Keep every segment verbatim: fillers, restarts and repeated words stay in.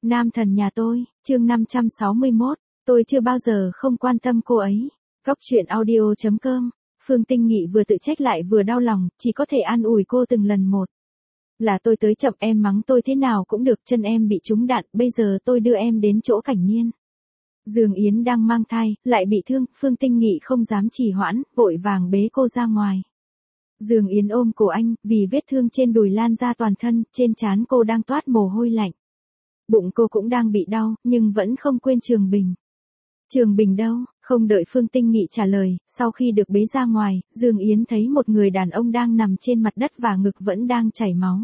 Nam thần nhà tôi, chương năm trăm sáu mươi mốt, tôi chưa bao giờ không quan tâm cô ấy. Góc truyện audio chấm com, Phương Tinh Nghị vừa tự trách lại vừa đau lòng, chỉ có thể an ủi cô từng lần một. Là tôi tới chậm, em mắng tôi thế nào cũng được, chân em bị trúng đạn, bây giờ tôi đưa em đến chỗ Cảnh Niên. Dương Yến đang mang thai, lại bị thương, Phương Tinh Nghị không dám trì hoãn, vội vàng bế cô ra ngoài. Dương Yến ôm cổ anh, vì vết thương trên đùi lan ra toàn thân, trên trán cô đang toát mồ hôi lạnh. Bụng cô cũng đang bị đau, nhưng vẫn không quên Trường Bình. Trường Bình đâu? Không đợi Phương Tinh Nghị trả lời, sau khi được bế ra ngoài, Dương Yến thấy một người đàn ông đang nằm trên mặt đất và ngực vẫn đang chảy máu.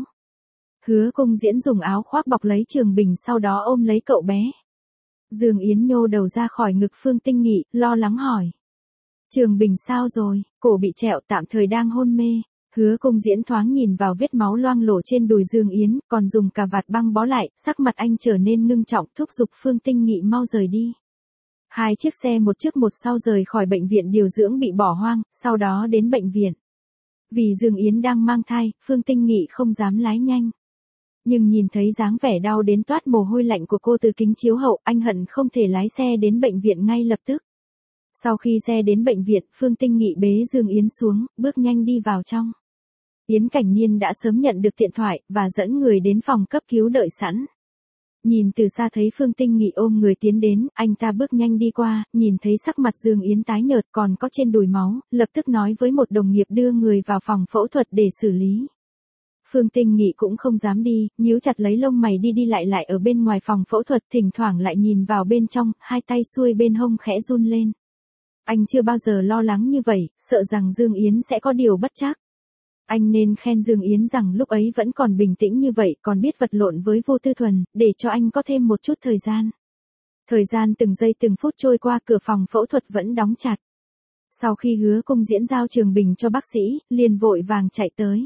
Hứa Cung Diễn dùng áo khoác bọc lấy Trường Bình, sau đó ôm lấy cậu bé. Dương Yến nhô đầu ra khỏi ngực Phương Tinh Nghị, lo lắng hỏi. Trường Bình sao rồi? Cổ bị trẹo, tạm thời đang hôn mê. Hứa Cung Diễn thoáng nhìn vào vết máu loang lổ trên đùi Dương Yến, còn dùng cà vạt băng bó lại, sắc mặt anh trở nên ngưng trọng, thúc giục Phương Tinh Nghị mau rời đi. Hai chiếc xe một trước một sau rời khỏi bệnh viện điều dưỡng bị bỏ hoang, sau đó đến bệnh viện. Vì Dương Yến đang mang thai, Phương Tinh Nghị không dám lái nhanh. Nhưng nhìn thấy dáng vẻ đau đến toát mồ hôi lạnh của cô từ kính chiếu hậu, anh hận không thể lái xe đến bệnh viện ngay lập tức. Sau khi xe đến bệnh viện, Phương Tinh Nghị bế Dương Yến xuống, bước nhanh đi vào trong. Yến Cảnh Niên đã sớm nhận được điện thoại, và dẫn người đến phòng cấp cứu đợi sẵn. Nhìn từ xa thấy Phương Tinh Nghị ôm người tiến đến, anh ta bước nhanh đi qua, nhìn thấy sắc mặt Dương Yến tái nhợt còn có trên đùi máu, lập tức nói với một đồng nghiệp đưa người vào phòng phẫu thuật để xử lý. Phương Tinh Nghị cũng không dám đi, nhíu chặt lấy lông mày đi đi lại lại ở bên ngoài phòng phẫu thuật, thỉnh thoảng lại nhìn vào bên trong, hai tay xuôi bên hông khẽ run lên. Anh chưa bao giờ lo lắng như vậy, sợ rằng Dương Yến sẽ có điều bất trắc. Anh nên khen Dương Yến rằng lúc ấy vẫn còn bình tĩnh như vậy, còn biết vật lộn với Vô Tư Thuần, để cho anh có thêm một chút thời gian. Thời gian từng giây từng phút trôi qua, cửa phòng phẫu thuật vẫn đóng chặt. Sau khi Hứa Cung Diễn giao Trường Bình cho bác sĩ, liền vội vàng chạy tới.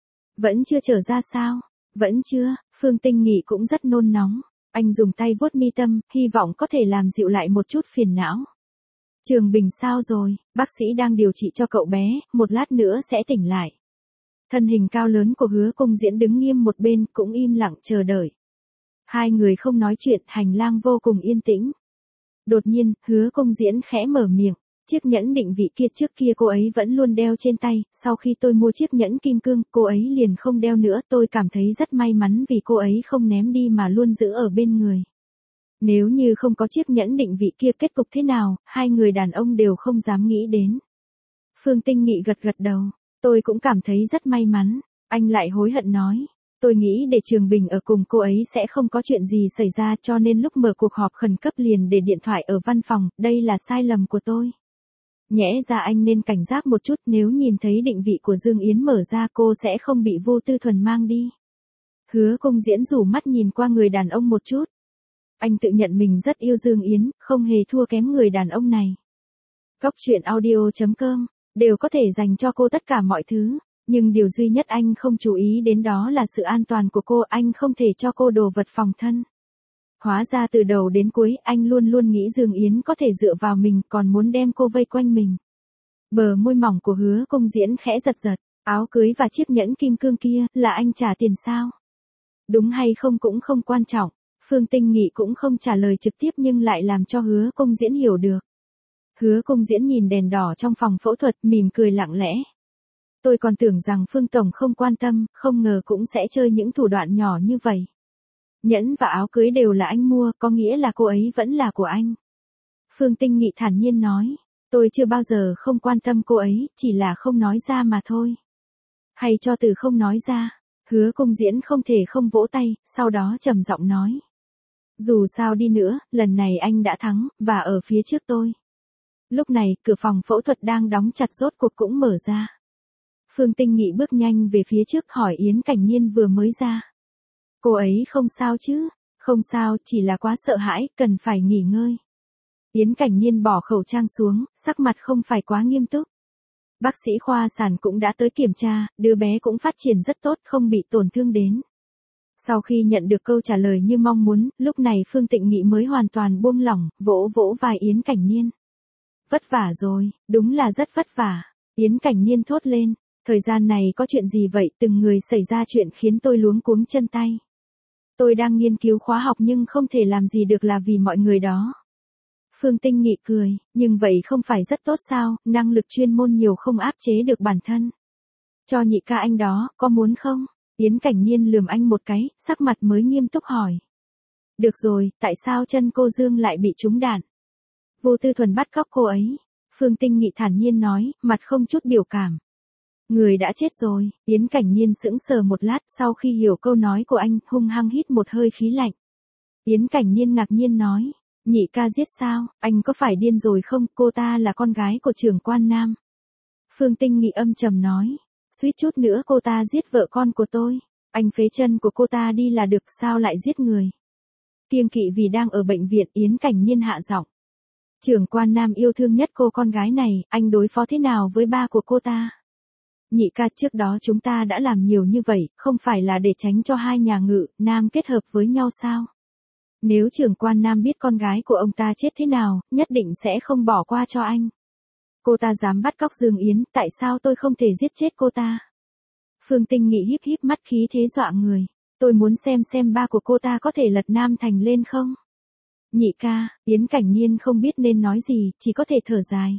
Vẫn chưa trở ra sao? Vẫn chưa, Phương Tinh Nghị cũng rất nôn nóng. Anh dùng tay vuốt mi tâm, hy vọng có thể làm dịu lại một chút phiền não. Trường Bình sao rồi? Bác sĩ đang điều trị cho cậu bé, một lát nữa sẽ tỉnh lại. Thân hình cao lớn của Hứa Cung Diễn đứng nghiêm một bên, cũng im lặng chờ đợi. Hai người không nói chuyện, hành lang vô cùng yên tĩnh. Đột nhiên, Hứa Cung Diễn khẽ mở miệng. Chiếc nhẫn định vị kia trước kia cô ấy vẫn luôn đeo trên tay, sau khi tôi mua chiếc nhẫn kim cương, cô ấy liền không đeo nữa, tôi cảm thấy rất may mắn vì cô ấy không ném đi mà luôn giữ ở bên người. Nếu như không có chiếc nhẫn định vị kia, kết cục thế nào, hai người đàn ông đều không dám nghĩ đến. Phương Tinh Nghị gật gật đầu, tôi cũng cảm thấy rất may mắn. Anh lại hối hận nói, tôi nghĩ để Trường Bình ở cùng cô ấy sẽ không có chuyện gì xảy ra, cho nên lúc mở cuộc họp khẩn cấp liền để điện thoại ở văn phòng, đây là sai lầm của tôi. Nhẽ ra anh nên cảnh giác một chút, nếu nhìn thấy định vị của Dương Yến mở ra cô sẽ không bị Vô Tư Thuần mang đi. Hứa Cung Diễn rủ mắt nhìn qua người đàn ông một chút. Anh tự nhận mình rất yêu Dương Yến, không hề thua kém người đàn ông này. Góc truyện audio chấm com, đều có thể dành cho cô tất cả mọi thứ, nhưng điều duy nhất anh không chú ý đến đó là sự an toàn của cô, anh không thể cho cô đồ vật phòng thân. Hóa ra từ đầu đến cuối, anh luôn luôn nghĩ Dương Yến có thể dựa vào mình, còn muốn đem cô vây quanh mình. Bờ môi mỏng của Hứa Cung Diễn khẽ giật giật, áo cưới và chiếc nhẫn kim cương kia, là anh trả tiền sao? Đúng hay không cũng không quan trọng, Phương Tinh Nghị cũng không trả lời trực tiếp nhưng lại làm cho Hứa Cung Diễn hiểu được. Hứa Cung Diễn nhìn đèn đỏ trong phòng phẫu thuật, mỉm cười lặng lẽ. Tôi còn tưởng rằng Phương Tổng không quan tâm, không ngờ cũng sẽ chơi những thủ đoạn nhỏ như vậy. Nhẫn và áo cưới đều là anh mua, có nghĩa là cô ấy vẫn là của anh. Phương Tinh Nghị thản nhiên nói, tôi chưa bao giờ không quan tâm cô ấy, chỉ là không nói ra mà thôi. Hay cho từ không nói ra. Hứa Cung Diễn không thể không vỗ tay, sau đó trầm giọng nói. Dù sao đi nữa, lần này anh đã thắng, và ở phía trước tôi. Lúc này, cửa phòng phẫu thuật đang đóng chặt rốt cuộc cũng mở ra. Phương Tinh Nghị bước nhanh về phía trước hỏi Yến Cảnh Niên vừa mới ra. Cô ấy không sao chứ? Không sao, chỉ là quá sợ hãi, cần phải nghỉ ngơi. Yến Cảnh Niên bỏ khẩu trang xuống, sắc mặt không phải quá nghiêm túc. Bác sĩ khoa sản cũng đã tới kiểm tra, đứa bé cũng phát triển rất tốt, không bị tổn thương đến. Sau khi nhận được câu trả lời như mong muốn, lúc này Phương Tịnh Nghị mới hoàn toàn buông lỏng, vỗ vỗ vai Yến Cảnh Niên. Vất vả rồi, đúng là rất vất vả. Yến Cảnh Niên thốt lên, thời gian này có chuyện gì vậy, từng người xảy ra chuyện khiến tôi luống cuống chân tay. Tôi đang nghiên cứu khóa học nhưng không thể làm gì được là vì mọi người đó. Phương Tinh Nghị cười, nhưng vậy không phải rất tốt sao, năng lực chuyên môn nhiều không áp chế được bản thân. Cho nhị ca anh đó, có muốn không? Yến Cảnh Niên lườm anh một cái, sắc mặt mới nghiêm túc hỏi. Được rồi, tại sao chân cô Dương lại bị trúng đạn? Vô Tư Thuần bắt cóc cô ấy. Phương Tinh Nghị thản nhiên nói, mặt không chút biểu cảm. Người đã chết rồi, Yến Cảnh Niên sững sờ một lát sau khi hiểu câu nói của anh, hung hăng hít một hơi khí lạnh. Yến Cảnh Niên ngạc nhiên nói, nhị ca giết sao, anh có phải điên rồi không, cô ta là con gái của trưởng quan Nam. Phương Tinh Nghị âm trầm nói, suýt chút nữa cô ta giết vợ con của tôi, anh phế chân của cô ta đi là được sao lại giết người. Kiêng kỵ vì đang ở bệnh viện, Yến Cảnh Niên hạ giọng. Trưởng quan Nam yêu thương nhất cô con gái này, anh đối phó thế nào với ba của cô ta? Nhị ca, trước đó chúng ta đã làm nhiều như vậy, không phải là để tránh cho hai nhà Ngự, Nam kết hợp với nhau sao? Nếu trưởng quan Nam biết con gái của ông ta chết thế nào, nhất định sẽ không bỏ qua cho anh. Cô ta dám bắt cóc Dương Yến, tại sao tôi không thể giết chết cô ta? Phương Tinh Nghị híp híp mắt khí thế dọa người. Tôi muốn xem xem ba của cô ta có thể lật Nam Thành lên không? Nhị ca, Yến Cảnh Niên không biết nên nói gì, chỉ có thể thở dài.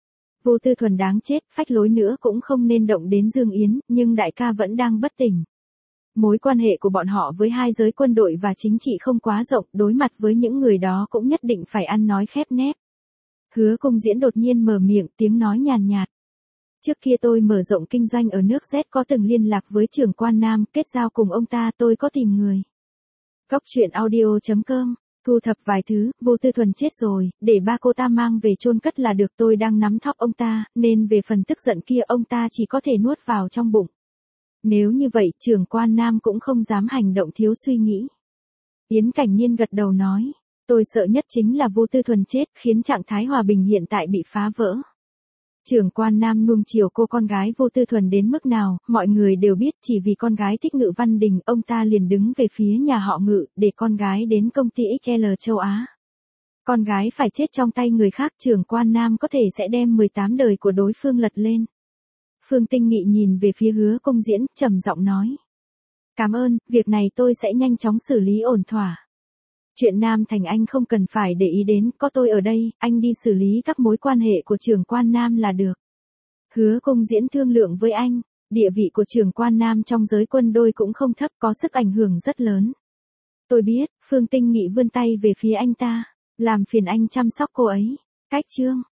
Vô Tư Thuần đáng chết, phách lối nữa cũng không nên động đến Dương Yến, nhưng đại ca vẫn đang bất tỉnh. Mối quan hệ của bọn họ với hai giới quân đội và chính trị không quá rộng, đối mặt với những người đó cũng nhất định phải ăn nói khép nép. Hứa Cung Diễn đột nhiên mở miệng, tiếng nói nhàn nhạt. Trước kia tôi mở rộng kinh doanh ở nước Z, có từng liên lạc với trưởng quan Nam, kết giao cùng ông ta, tôi có tìm người. Góc truyện audio chấm com, thu thập vài thứ, Vô Tư Thuần chết rồi, để ba cô ta mang về chôn cất là được, tôi đang nắm thóp ông ta, nên về phần tức giận kia ông ta chỉ có thể nuốt vào trong bụng. Nếu như vậy, trưởng quan Nam cũng không dám hành động thiếu suy nghĩ. Yến Cảnh Niên gật đầu nói, tôi sợ nhất chính là Vô Tư Thuần chết, khiến trạng thái hòa bình hiện tại bị phá vỡ. Trưởng quan Nam nuông chiều cô con gái Vô Tư Thuần đến mức nào, mọi người đều biết, chỉ vì con gái thích Ngự Văn Đình, ông ta liền đứng về phía nhà họ Ngự, để con gái đến công ty ích lờ châu Á. Con gái phải chết trong tay người khác, trưởng quan Nam có thể sẽ đem mười tám đời của đối phương lật lên. Phương Tinh Nghị nhìn về phía Hứa Cung Diễn, trầm giọng nói. Cảm ơn, việc này tôi sẽ nhanh chóng xử lý ổn thỏa. Chuyện Nam Thành anh không cần phải để ý đến, có tôi ở đây, anh đi xử lý các mối quan hệ của trưởng quan Nam là được. Hứa Cung Diễn thương lượng với anh, địa vị của trưởng quan Nam trong giới quân đội cũng không thấp, có sức ảnh hưởng rất lớn. Tôi biết, Phương Tinh Nghị vươn tay về phía anh ta, làm phiền anh chăm sóc cô ấy. Cách chương.